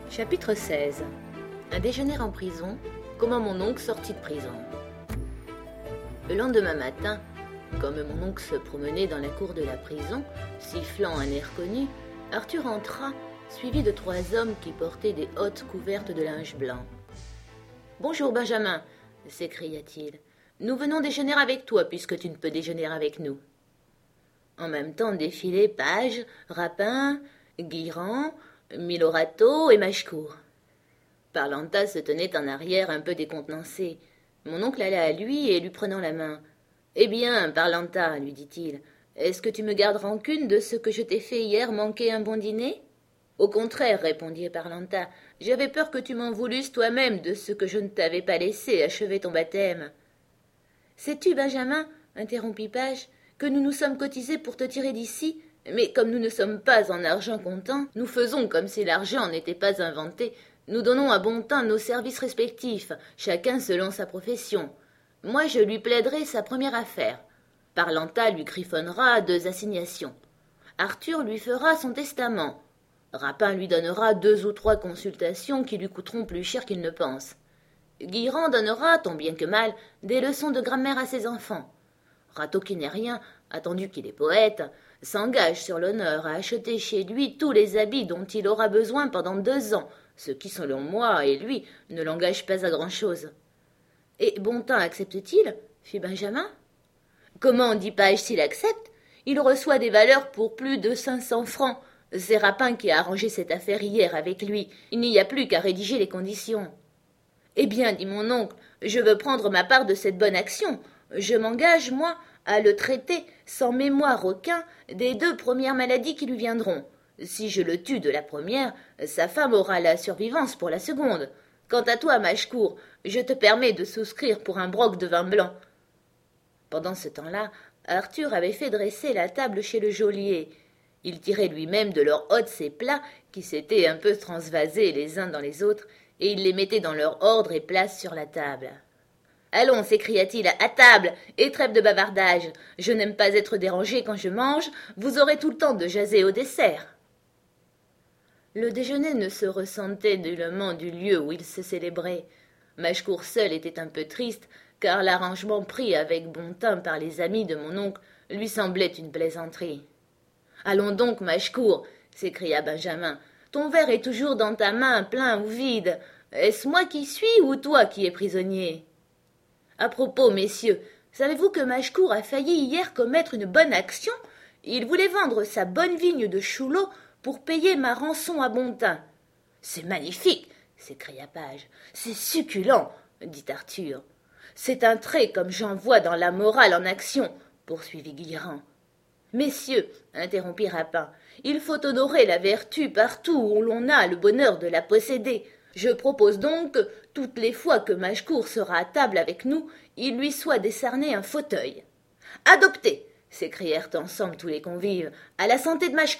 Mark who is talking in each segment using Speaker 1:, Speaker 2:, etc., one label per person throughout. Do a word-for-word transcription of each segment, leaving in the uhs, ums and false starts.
Speaker 1: Chapitre seize. Un déjeuner en prison, comment mon oncle sortit de prison. Le lendemain matin, comme mon oncle se promenait dans la cour de la prison, sifflant un air connu, Arthur entra, suivi de trois hommes qui portaient des hottes couvertes de linge blanc. « Bonjour Benjamin, s'écria-t-il. Nous venons déjeuner avec toi puisque tu ne peux déjeuner avec nous. » En même temps défilaient Page, Rapin, Guirand, Millorato et Machcourt. Parlanta se tenait en arrière un peu décontenancé. Mon oncle alla à lui et lui prenant la main. « Eh bien, Parlanta, lui dit-il, est-ce que tu me gardes rancune de ce que je t'ai fait hier manquer un bon dîner ?»« Au contraire, répondit Parlanta, j'avais peur que tu m'en voulusses toi-même de ce que je ne t'avais pas laissé achever ton baptême. »« Sais-tu, Benjamin, interrompit Page, que nous nous sommes cotisés pour te tirer d'ici, mais comme nous ne sommes pas en argent comptant, nous faisons comme si l'argent n'était pas inventé. Nous donnons à bon teint nos services respectifs, chacun selon sa profession. Moi, je lui plaiderai sa première affaire. Parlanta lui griffonnera deux assignations. Arthur lui fera son testament. Rapin lui donnera deux ou trois consultations qui lui coûteront plus cher qu'il ne pense. Guirand donnera, tant bien que mal, des leçons de grammaire à ses enfants. Rateau qui n'est rien, attendu qu'il est poète, s'engage sur l'honneur à acheter chez lui tous les habits dont il aura besoin pendant deux ans, ce qui, selon moi et lui, ne l'engage pas à grand-chose. « Et Bontein accepte-t-il » fit Benjamin. « Comment dit Page s'il accepte ? Il reçoit des valeurs pour plus de cinq cents francs. C'est Rapin qui a arrangé cette affaire hier avec lui. Il n'y a plus qu'à rédiger les conditions. »« Eh bien, dit mon oncle, je veux prendre ma part de cette bonne action. Je m'engage, moi, à le traiter sans mémoire aucun des deux premières maladies qui lui viendront. Si je le tue de la première, sa femme aura la survivance pour la seconde. Quant à toi, Machcourt, je te permets de souscrire pour un broc de vin blanc. » Pendant ce temps-là, Arthur avait fait dresser la table chez le geôlier. Il tirait lui-même de leurs hottes ces plats qui s'étaient un peu transvasés les uns dans les autres, et il les mettait dans leur ordre et place sur la table. « Allons, s'écria-t-il, à table, et trêve de bavardage. Je n'aime pas être dérangé quand je mange, vous aurez tout le temps de jaser au dessert. » Le déjeuner ne se ressentait nullement du lieu où il se célébrait. Machcourt seul était un peu triste, car l'arrangement pris avec Bontein par les amis de mon oncle lui semblait une plaisanterie. « Allons donc, Machcourt, s'écria Benjamin, ton verre est toujours dans ta main, plein ou vide. Est-ce moi qui suis ou toi qui es prisonnier ? À propos, messieurs, savez-vous que Machcourt a failli hier commettre une bonne action ? Il voulait vendre sa bonne vigne de Chouleau pour payer ma rançon à Bontein. »« C'est magnifique !» s'écria Page. « C'est succulent !» dit Arthur. « C'est un trait comme j'en vois dans la morale en action, » poursuivit Guirand. « Messieurs, interrompit Rapin, il faut honorer la vertu partout où l'on a le bonheur de la posséder. Je propose donc que, toutes les fois que Machcourt sera à table avec nous, il lui soit décerné un fauteuil. »« Adopté !» s'écrièrent ensemble tous les convives. « À la santé de Machcourt !»«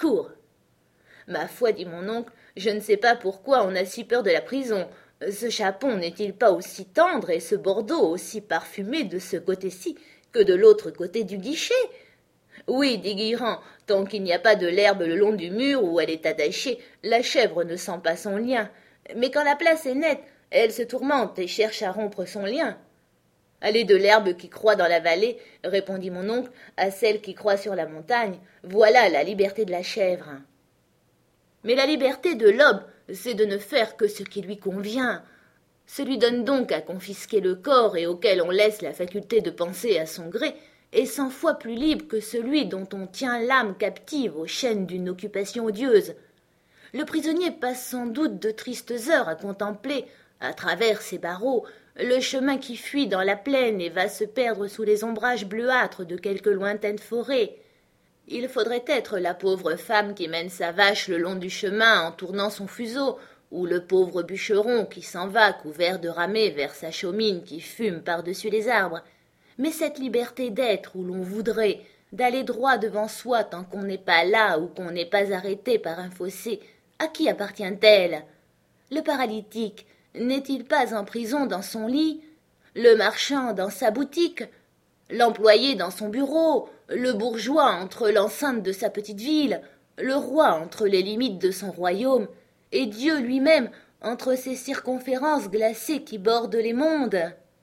Speaker 1: Ma foi, dit mon oncle, je ne sais pas pourquoi on a si peur de la prison. Ce chapon n'est-il pas aussi tendre et ce bordeaux aussi parfumé de ce côté-ci que de l'autre côté du guichet ? » ?»« Oui, dit Guirand, tant qu'il n'y a pas de l'herbe le long du mur où elle est attachée, la chèvre ne sent pas son lien. Mais quand la place est nette, elle se tourmente et cherche à rompre son lien. »« Allez de l'herbe qui croît dans la vallée, répondit mon oncle, à celle qui croît sur la montagne. Voilà la liberté de la chèvre. » Mais la liberté de l'homme, c'est de ne faire que ce qui lui convient. Ce lui donne donc à confisquer le corps et auquel on laisse la faculté de penser à son gré, est cent fois plus libre que celui dont on tient l'âme captive aux chaînes d'une occupation odieuse. Le prisonnier passe sans doute de tristes heures à contempler, à travers ses barreaux, le chemin qui fuit dans la plaine et va se perdre sous les ombrages bleuâtres de quelque lointaine forêt. Il faudrait être la pauvre femme qui mène sa vache le long du chemin en tournant son fuseau, ou le pauvre bûcheron qui s'en va couvert de ramée vers sa chaumine qui fume par-dessus les arbres. Mais cette liberté d'être où l'on voudrait, d'aller droit devant soi tant qu'on n'est pas là ou qu'on n'est pas arrêté par un fossé, à qui appartient-elle ? Le paralytique n'est-il pas en prison dans son lit ? Le marchand dans sa boutique ? L'employé dans son bureau ? Le bourgeois entre l'enceinte de sa petite ville ? Le roi entre les limites de son royaume ? et Dieu lui-même entre ces circonférences glacées qui bordent les mondes.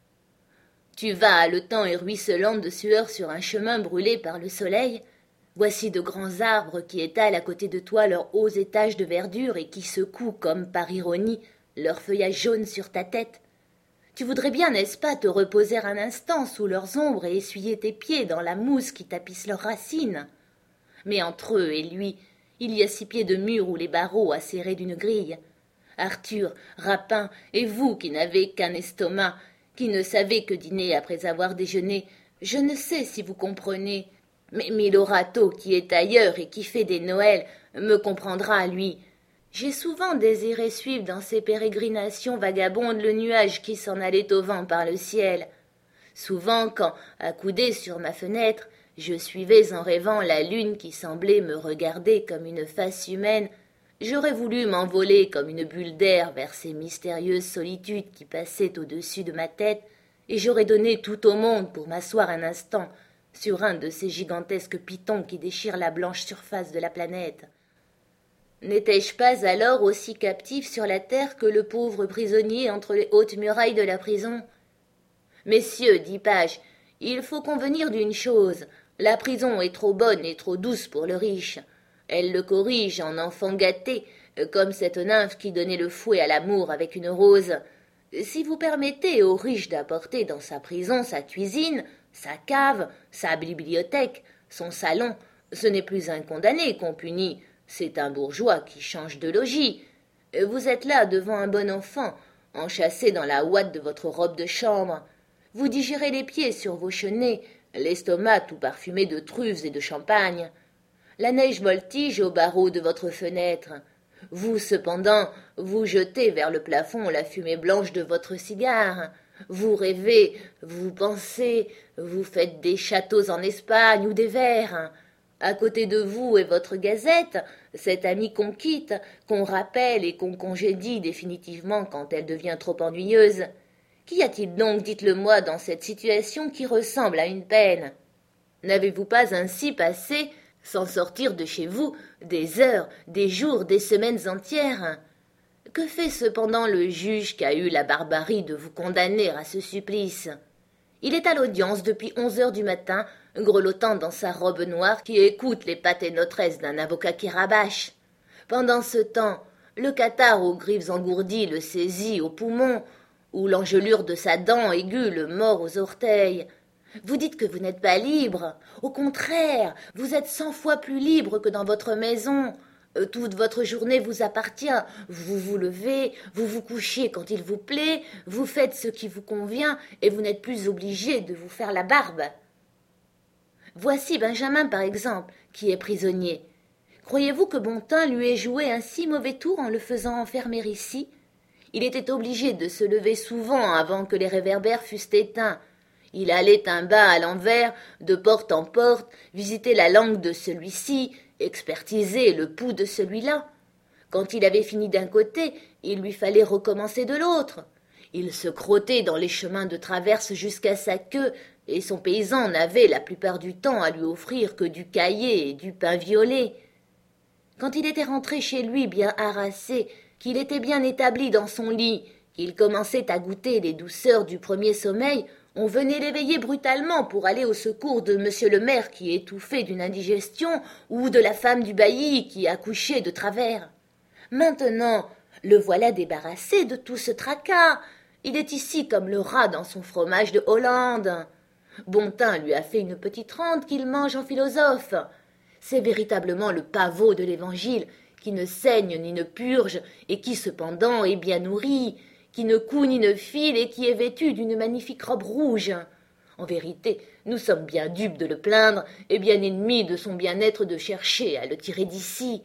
Speaker 1: Tu vas haletant et ruisselant de sueur sur un chemin brûlé par le soleil. Voici de grands arbres qui étalent à côté de toi leurs hauts étages de verdure et qui secouent, comme par ironie, leur feuillage jaune sur ta tête. Tu voudrais bien, n'est-ce pas, te reposer un instant sous leurs ombres et essuyer tes pieds dans la mousse qui tapisse leurs racines. Mais entre eux et lui, il y a six pieds de mur ou les barreaux acérés d'une grille. Arthur, Rapin, et vous qui n'avez qu'un estomac, qui ne savez que dîner après avoir déjeuné, je ne sais si vous comprenez, mais Milorato, qui est ailleurs et qui fait des Noëls, me comprendra, lui. J'ai souvent désiré suivre dans ces pérégrinations vagabondes le nuage qui s'en allait au vent par le ciel. Souvent, quand, accoudé sur ma fenêtre, je suivais en rêvant la lune qui semblait me regarder comme une face humaine, j'aurais voulu m'envoler comme une bulle d'air vers ces mystérieuses solitudes qui passaient au-dessus de ma tête, et j'aurais donné tout au monde pour m'asseoir un instant sur un de ces gigantesques pitons qui déchirent la blanche surface de la planète. N'étais-je pas alors aussi captif sur la terre que le pauvre prisonnier entre les hautes murailles de la prison? Messieurs, dit Page, il faut convenir d'une chose, la prison est trop bonne et trop douce pour le riche. Elle le corrige en enfant gâté, comme cette nymphe qui donnait le fouet à l'amour avec une rose. Si vous permettez au riche d'apporter dans sa prison sa cuisine, sa cave, sa bibliothèque, son salon, ce n'est plus un condamné qu'on punit, c'est un bourgeois qui change de logis. Vous êtes là devant un bon enfant, enchâssé dans la ouate de votre robe de chambre. Vous digérez les pieds sur vos chenets, l'estomac tout parfumé de truffes et de champagne. La neige voltige aux barreaux de votre fenêtre. Vous, cependant, vous jetez vers le plafond la fumée blanche de votre cigare. Vous rêvez, vous pensez, vous faites des châteaux en Espagne ou des vers. À côté de vous est votre gazette, cette amie qu'on quitte, qu'on rappelle et qu'on congédie définitivement quand elle devient trop ennuyeuse. Qu'y a-t-il donc, dites-le-moi, dans cette situation qui ressemble à une peine? N'avez-vous pas ainsi passé, sans sortir de chez vous, des heures, des jours, des semaines entières? Que fait cependant le juge qui a eu la barbarie de vous condamner à ce supplice? Il est à l'audience depuis onze heures du matin, grelottant dans sa robe noire qui écoute les paternotresses d'un avocat qui rabâche. Pendant ce temps, le catarrhe aux griffes engourdies le saisit au poumon, ou l'engelure de sa dent aiguë le mord aux orteils. Vous dites que vous n'êtes pas libre. Au contraire, vous êtes cent fois plus libre que dans votre maison. Euh, toute votre journée vous appartient. Vous vous levez, vous vous couchez quand il vous plaît, vous faites ce qui vous convient, et vous n'êtes plus obligé de vous faire la barbe. Voici Benjamin, par exemple, qui est prisonnier. Croyez-vous que Bontin lui ait joué un si mauvais tour en le faisant enfermer ici? Il était obligé de se lever souvent avant que les réverbères fussent éteints. Il allait un bas à l'envers, de porte en porte, visiter la langue de celui-ci, expertiser le pouls de celui-là. Quand il avait fini d'un côté, il lui fallait recommencer de l'autre. Il se crottait dans les chemins de traverse jusqu'à sa queue, et son paysan n'avait la plupart du temps à lui offrir que du caillé et du pain violet. Quand il était rentré chez lui bien harassé, qu'il était bien établi dans son lit, qu'il commençait à goûter les douceurs du premier sommeil, on venait l'éveiller brutalement pour aller au secours de monsieur le maire qui étouffait d'une indigestion ou de la femme du bailli qui accouchait de travers. Maintenant, le voilà débarrassé de tout ce tracas. Il est ici comme le rat dans son fromage de Hollande. Bontin lui a fait une petite rente qu'il mange en philosophe. C'est véritablement le pavot de l'Évangile, qui ne saigne ni ne purge, et qui cependant est bien nourri, qui ne coud ni ne file, et qui est vêtu d'une magnifique robe rouge. En vérité, nous sommes bien dupes de le plaindre, et bien ennemis de son bien-être de chercher à le tirer d'ici.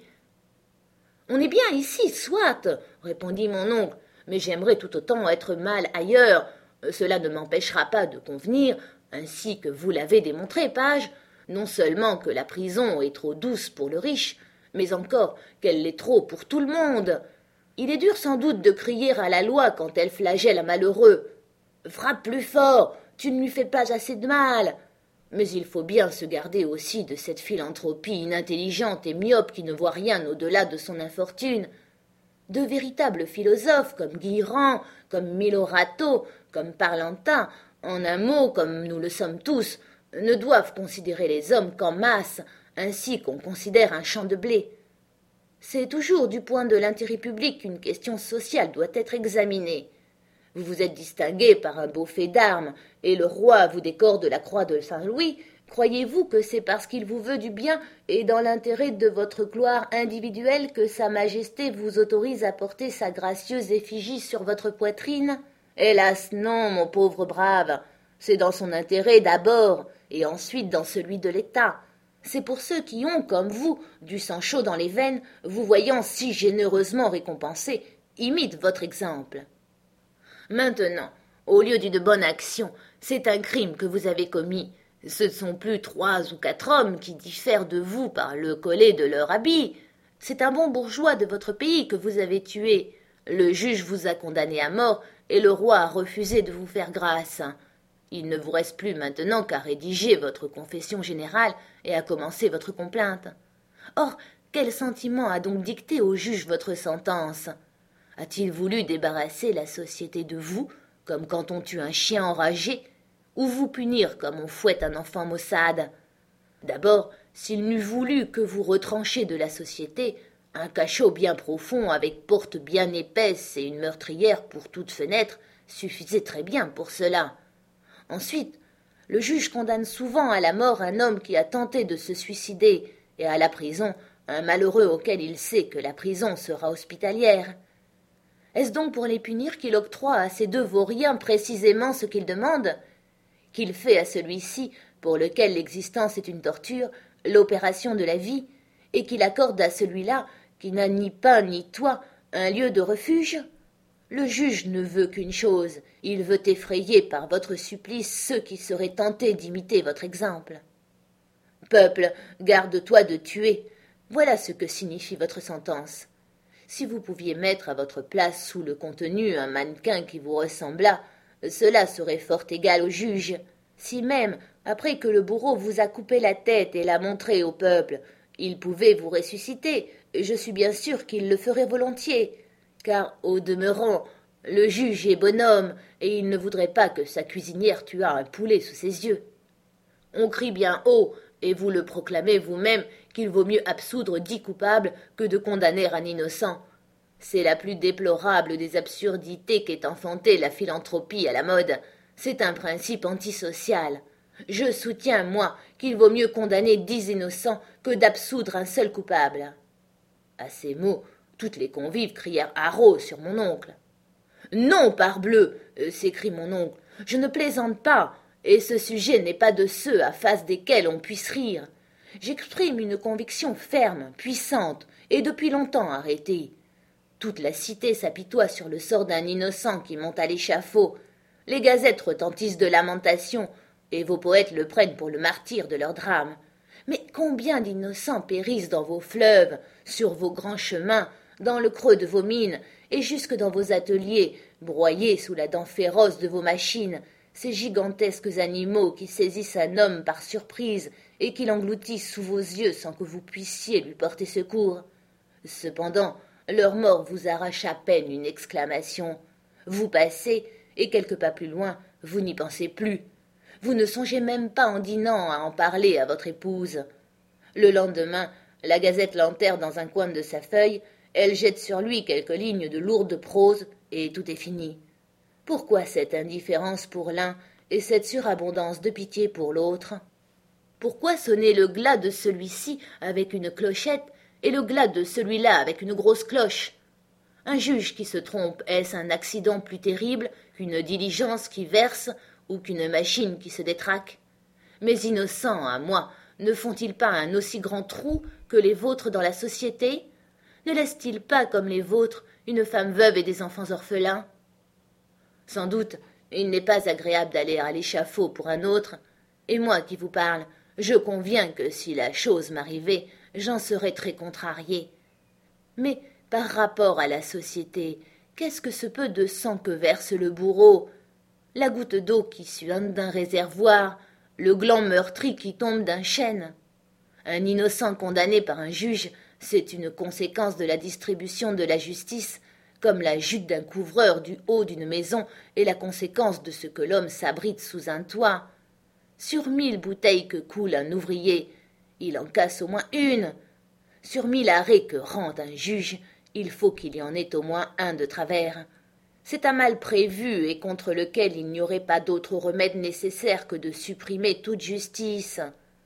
Speaker 1: « On est bien ici, soit, répondit mon oncle, mais j'aimerais tout autant être mal ailleurs. Cela ne m'empêchera pas de convenir, ainsi que vous l'avez démontré, Page, non seulement que la prison est trop douce pour le riche, mais encore qu'elle l'est trop pour tout le monde. Il est dur sans doute de crier à la loi quand elle flagelle un malheureux. Frappe plus fort, tu ne lui fais pas assez de mal. Mais il faut bien se garder aussi de cette philanthropie inintelligente et myope qui ne voit rien au-delà de son infortune. De véritables philosophes comme Guiran, comme Milorado, comme Parlantin, en un mot, comme nous le sommes tous, ne doivent considérer les hommes qu'en masse, ainsi qu'on considère un champ de blé. C'est toujours du point de l'intérêt public qu'une question sociale doit être examinée. Vous vous êtes distingué par un beau fait d'armes, et le roi vous décore de la croix de Saint-Louis. Croyez-vous que c'est parce qu'il vous veut du bien et dans l'intérêt de votre gloire individuelle que Sa Majesté vous autorise à porter sa gracieuse effigie sur votre poitrine? Hélas non, mon pauvre brave, c'est dans son intérêt d'abord, et ensuite dans celui de l'État. C'est pour ceux qui ont, comme vous, du sang chaud dans les veines, vous voyant si généreusement récompensés, imitent votre exemple. Maintenant, au lieu d'une bonne action, c'est un crime que vous avez commis. Ce ne sont plus trois ou quatre hommes qui diffèrent de vous par le collet de leur habit. C'est un bon bourgeois de votre pays que vous avez tué. Le juge vous a condamné à mort et le roi a refusé de vous faire grâce. Il ne vous reste plus maintenant qu'à rédiger votre confession générale et à commencer votre complainte. Or, quel sentiment a donc dicté au juge votre sentence? A-t-il voulu débarrasser la société de vous, comme quand on tue un chien enragé, ou vous punir comme on fouette un enfant maussade? D'abord, s'il n'eût voulu que vous retranchiez de la société, un cachot bien profond avec porte bien épaisse et une meurtrière pour toute fenêtre suffisait très bien pour cela. Ensuite, le juge condamne souvent à la mort un homme qui a tenté de se suicider et à la prison un malheureux auquel il sait que la prison sera hospitalière. Est-ce donc pour les punir qu'il octroie à ces deux vauriens précisément ce qu'ils demandent? Qu'il fait à celui-ci, pour lequel l'existence est une torture, l'opération de la vie, et qu'il accorde à celui-là, qui n'a ni pain ni toit, un lieu de refuge? Le juge ne veut qu'une chose, il veut effrayer par votre supplice ceux qui seraient tentés d'imiter votre exemple. Peuple, garde-toi de tuer, voilà ce que signifie votre sentence. Si vous pouviez mettre à votre place sous le contenu un mannequin qui vous ressemblât, cela serait fort égal au juge. Si même, après que le bourreau vous a coupé la tête et l'a montré au peuple, il pouvait vous ressusciter, je suis bien sûr qu'il le ferait volontiers, car, au demeurant, le juge est bonhomme, et il ne voudrait pas que sa cuisinière tuât un poulet sous ses yeux. On crie bien haut, et vous le proclamez vous-même, qu'il vaut mieux absoudre dix coupables que de condamner un innocent. C'est la plus déplorable des absurdités qu'ait enfantée la philanthropie à la mode. C'est un principe antisocial. Je soutiens, moi, qu'il vaut mieux condamner dix innocents que d'absoudre un seul coupable. À ces mots, toutes les convives crièrent haro sur mon oncle. « Non, parbleu !» s'écrie mon oncle. « Je ne plaisante pas, et ce sujet n'est pas de ceux à face desquels on puisse rire. J'exprime une conviction ferme, puissante, et depuis longtemps arrêtée. Toute la cité s'apitoie sur le sort d'un innocent qui monte à l'échafaud. Les gazettes retentissent de lamentations, et vos poètes le prennent pour le martyr de leur drame. Mais combien d'innocents périssent dans vos fleuves, sur vos grands chemins, dans le creux de vos mines, et jusque dans vos ateliers, broyés sous la dent féroce de vos machines, ces gigantesques animaux qui saisissent un homme par surprise et qui l'engloutissent sous vos yeux sans que vous puissiez lui porter secours. Cependant, leur mort vous arrache à peine une exclamation. Vous passez, et quelques pas plus loin, vous n'y pensez plus. Vous ne songez même pas en dînant à en parler à votre épouse. Le lendemain, la gazette l'enterre dans un coin de sa feuille, elle jette sur lui quelques lignes de lourde prose, et tout est fini. Pourquoi cette indifférence pour l'un et cette surabondance de pitié pour l'autre? Pourquoi sonner le glas de celui-ci avec une clochette et le glas de celui-là avec une grosse cloche? Un juge qui se trompe, est-ce un accident plus terrible qu'une diligence qui verse ou qu'une machine qui se détraque? Mes innocents, à moi, ne font-ils pas un aussi grand trou que les vôtres dans la société? Ne laissent-ils pas, comme les vôtres, une femme veuve et des enfants orphelins? Sans doute, il n'est pas agréable d'aller à l'échafaud pour un autre, et moi qui vous parle, je conviens que si la chose m'arrivait, j'en serais très contrarié. Mais, par rapport à la société, qu'est-ce que ce peu de sang que verse le bourreau? La goutte d'eau qui suinte d'un réservoir, le gland meurtri qui tombe d'un chêne? Un innocent condamné par un juge C'est une conséquence de la distribution de la justice, comme la chute d'un couvreur du haut d'une maison est la conséquence de ce que l'homme s'abrite sous un toit. Sur mille bouteilles que coule un ouvrier, il en casse au moins une. Sur mille arrêts que rend un juge, il faut qu'il y en ait au moins un de travers. C'est un mal prévu et contre lequel il n'y aurait pas d'autre remède nécessaire que de supprimer toute justice.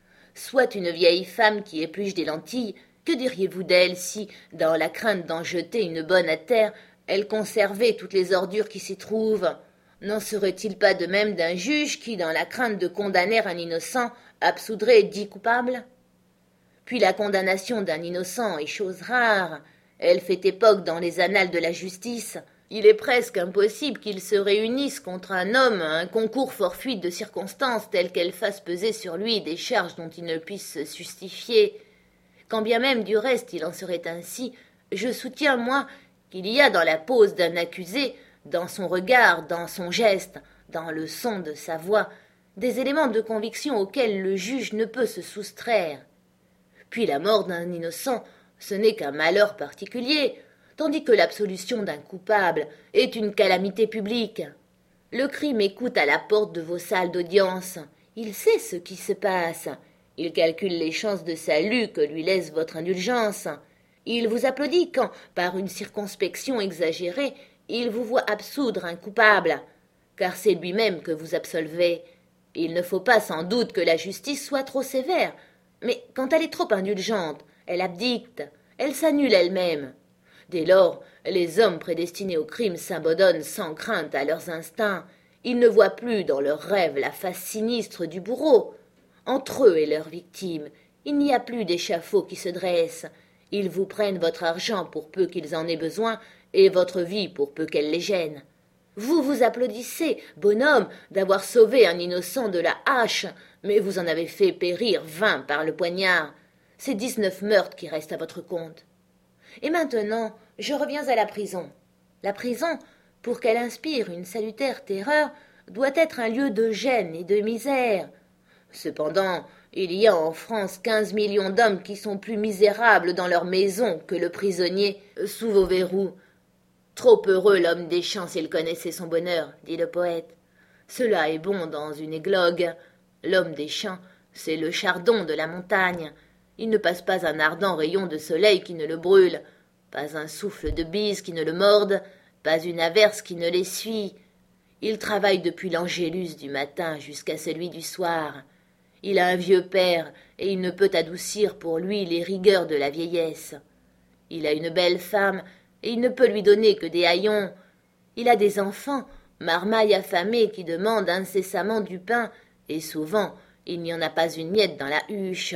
Speaker 1: Soit une vieille femme qui épluche des lentilles, que diriez-vous d'elle si, dans la crainte d'en jeter une bonne à terre, elle conservait toutes les ordures qui s'y trouvent? N'en serait-il pas de même d'un juge qui, dans la crainte de condamner un innocent, absoudrait dix coupables? Puis la condamnation d'un innocent est chose rare. Elle fait époque dans les annales de la justice. Il est presque impossible qu'ils se réunissent contre un homme à un concours fortuit de circonstances telles qu'elles fassent peser sur lui des charges dont il ne puisse se justifier. Quand bien même du reste il en serait ainsi, je soutiens, moi, qu'il y a dans la pose d'un accusé, dans son regard, dans son geste, dans le son de sa voix, des éléments de conviction auxquels le juge ne peut se soustraire. Puis la mort d'un innocent, ce n'est qu'un malheur particulier, tandis que l'absolution d'un coupable est une calamité publique. Le crime écoute à la porte de vos salles d'audience. Il sait ce qui se passe. Il calcule les chances de salut que lui laisse votre indulgence. Il vous applaudit quand, par une circonspection exagérée, il vous voit absoudre un coupable, car c'est lui-même que vous absolvez. Il ne faut pas sans doute que la justice soit trop sévère, mais quand elle est trop indulgente, elle abdicte, elle s'annule elle-même. Dès lors, les hommes prédestinés au crime s'abandonnent sans crainte à leurs instincts. Ils ne voient plus dans leurs rêves la face sinistre du bourreau. Entre eux et leurs victimes, il n'y a plus d'échafaud qui se dresse. Ils vous prennent votre argent pour peu qu'ils en aient besoin, et votre vie pour peu qu'elle les gêne. Vous vous applaudissez, bonhomme, d'avoir sauvé un innocent de la hache, mais vous en avez fait périr vingt par le poignard. C'est dix-neuf meurtres qui restent à votre compte. Et maintenant, je reviens à la prison. La prison, pour qu'elle inspire une salutaire terreur, doit être un lieu de gêne et de misère. Cependant, il y a en France quinze millions d'hommes qui sont plus misérables dans leur maison que le prisonnier sous vos verrous. Trop heureux l'homme des champs s'il connaissait son bonheur, dit le poète. Cela est bon dans une églogue. L'homme des champs, c'est le chardon de la montagne. Il ne passe pas un ardent rayon de soleil qui ne le brûle, pas un souffle de bise qui ne le morde, pas une averse qui ne l'essuie. Il travaille depuis l'angélus du matin jusqu'à celui du soir. Il a un vieux père, et il ne peut adoucir pour lui les rigueurs de la vieillesse. Il a une belle femme, et il ne peut lui donner que des haillons. Il a des enfants, marmailles affamées qui demandent incessamment du pain, et souvent il n'y en a pas une miette dans la huche.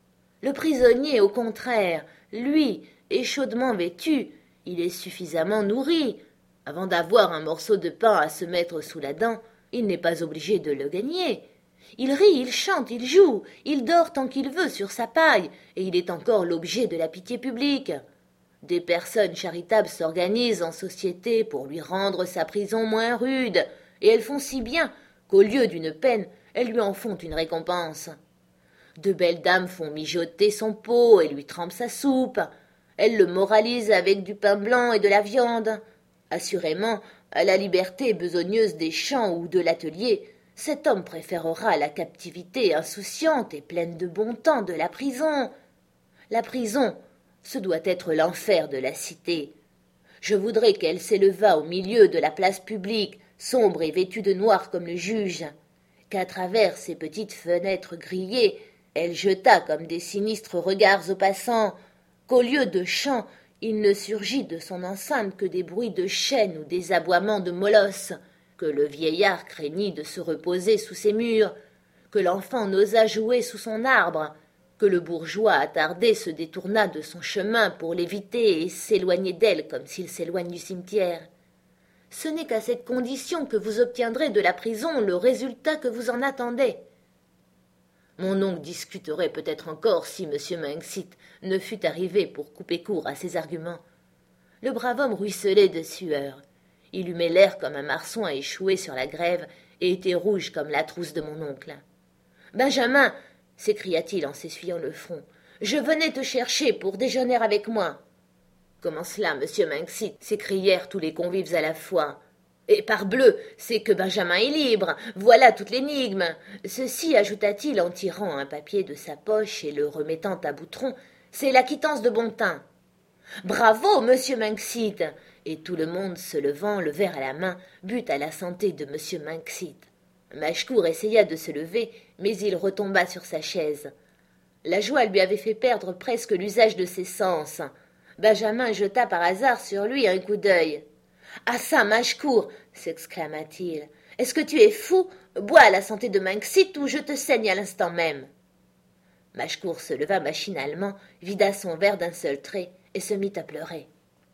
Speaker 1: Le prisonnier, au contraire, lui, est chaudement vêtu, il est suffisamment nourri. Avant d'avoir un morceau de pain à se mettre sous la dent, il n'est pas obligé de le gagner. Il rit, il chante, il joue, il dort tant qu'il veut sur sa paille, et il est encore l'objet de la pitié publique. Des personnes charitables s'organisent en société pour lui rendre sa prison moins rude, et elles font si bien qu'au lieu d'une peine, elles lui en font une récompense. De belles dames font mijoter son pot et lui trempent sa soupe. Elles le moralisent avec du pain blanc et de la viande. Assurément, à la liberté besogneuse des champs ou de l'atelier, cet homme préférera la captivité insouciante et pleine de bon temps de la prison. La prison, ce doit être l'enfer de la cité. Je voudrais qu'elle s'élevât au milieu de la place publique, sombre et vêtue de noir comme le juge, qu'à travers ses petites fenêtres grillées, elle jetât comme des sinistres regards aux passants, qu'au lieu de chants, il ne surgit de son enceinte que des bruits de chaînes ou des aboiements de molosses, que le vieillard craignit de se reposer sous ses murs, que l'enfant n'osât jouer sous son arbre, que le bourgeois attardé se détournât de son chemin pour l'éviter et s'éloigner d'elle comme s'il s'éloigne du cimetière. Ce n'est qu'à cette condition que vous obtiendrez de la prison le résultat que vous en attendez. Mon oncle discuterait peut-être encore si M. Manxit ne fût arrivé pour couper court à ses arguments. Le brave homme ruisselait de sueur. Il humait l'air comme un marsouin échoué sur la grève et était rouge comme la trousse de mon oncle. « Benjamin !» s'écria-t-il en s'essuyant le front. Je venais te chercher pour déjeuner avec moi. » « Comment cela, monsieur Minxit ?» s'écrièrent tous les convives à la fois. « Et parbleu, c'est que Benjamin est libre, voilà toute l'énigme. Ceci, ajouta-t-il en tirant un papier de sa poche et le remettant à Boutron, c'est la quittance de Bontin. »« Bravo, monsieur Minxit !» Et tout le monde, se levant, le verre à la main, but à la santé de monsieur Minxit. Machcourt essaya de se lever, mais il retomba sur sa chaise. La joie lui avait fait perdre presque l'usage de ses sens. Benjamin jeta par hasard sur lui un coup d'œil. « Ah ça, Machcourt !» s'exclama-t-il. « Est-ce que tu es fou? Bois à la santé de Minxit ou je te saigne à l'instant même. » Machcourt se leva machinalement, vida son verre d'un seul trait et se mit à pleurer.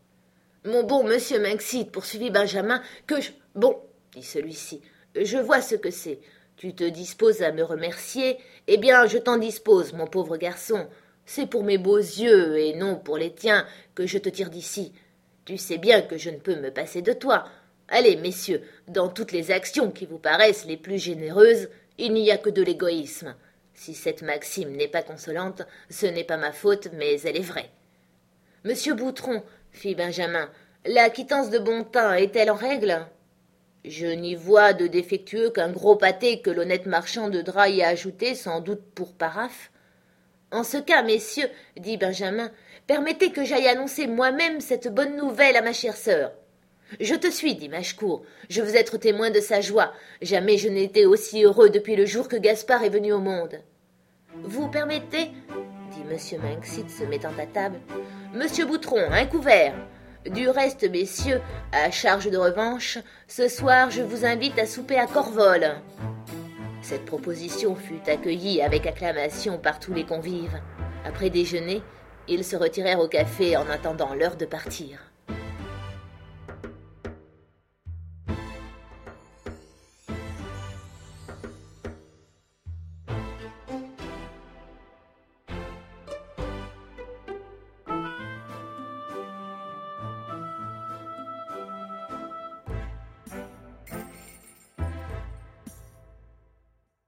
Speaker 1: « Mon bon monsieur Minxit, poursuivit Benjamin, que je... »« Bon, dit celui-ci, je vois ce que c'est. Tu te disposes à me remercier, eh bien je t'en dispose, mon pauvre garçon. C'est pour mes beaux yeux, et non pour les tiens, que je te tire d'ici. Tu sais bien que je ne peux me passer de toi. Allez, messieurs, dans toutes les actions qui vous paraissent les plus généreuses, il n'y a que de l'égoïsme. Si cette maxime n'est pas consolante, ce n'est pas ma faute, mais elle est vraie. »« Monsieur Boutron, fit Benjamin, la quittance de Bontin est-elle en règle ? » « Je n'y vois de défectueux qu'un gros pâté que l'honnête marchand de drap y a ajouté, sans doute pour paraphe. »« En ce cas, messieurs, dit Benjamin, permettez que j'aille annoncer moi-même cette bonne nouvelle à ma chère sœur. »« Je te suis, dit Machcourt, je veux être témoin de sa joie. Jamais je n'ai été aussi heureux depuis le jour que Gaspard est venu au monde. »« Vous permettez, dit monsieur Minxit se mettant à table. Monsieur Boutron, un couvert. Du reste, messieurs, à charge de revanche, ce soir je vous invite à souper à Corvol. » Cette proposition fut accueillie avec acclamation par tous les convives. Après déjeuner, ils se retirèrent au café en attendant l'heure de partir.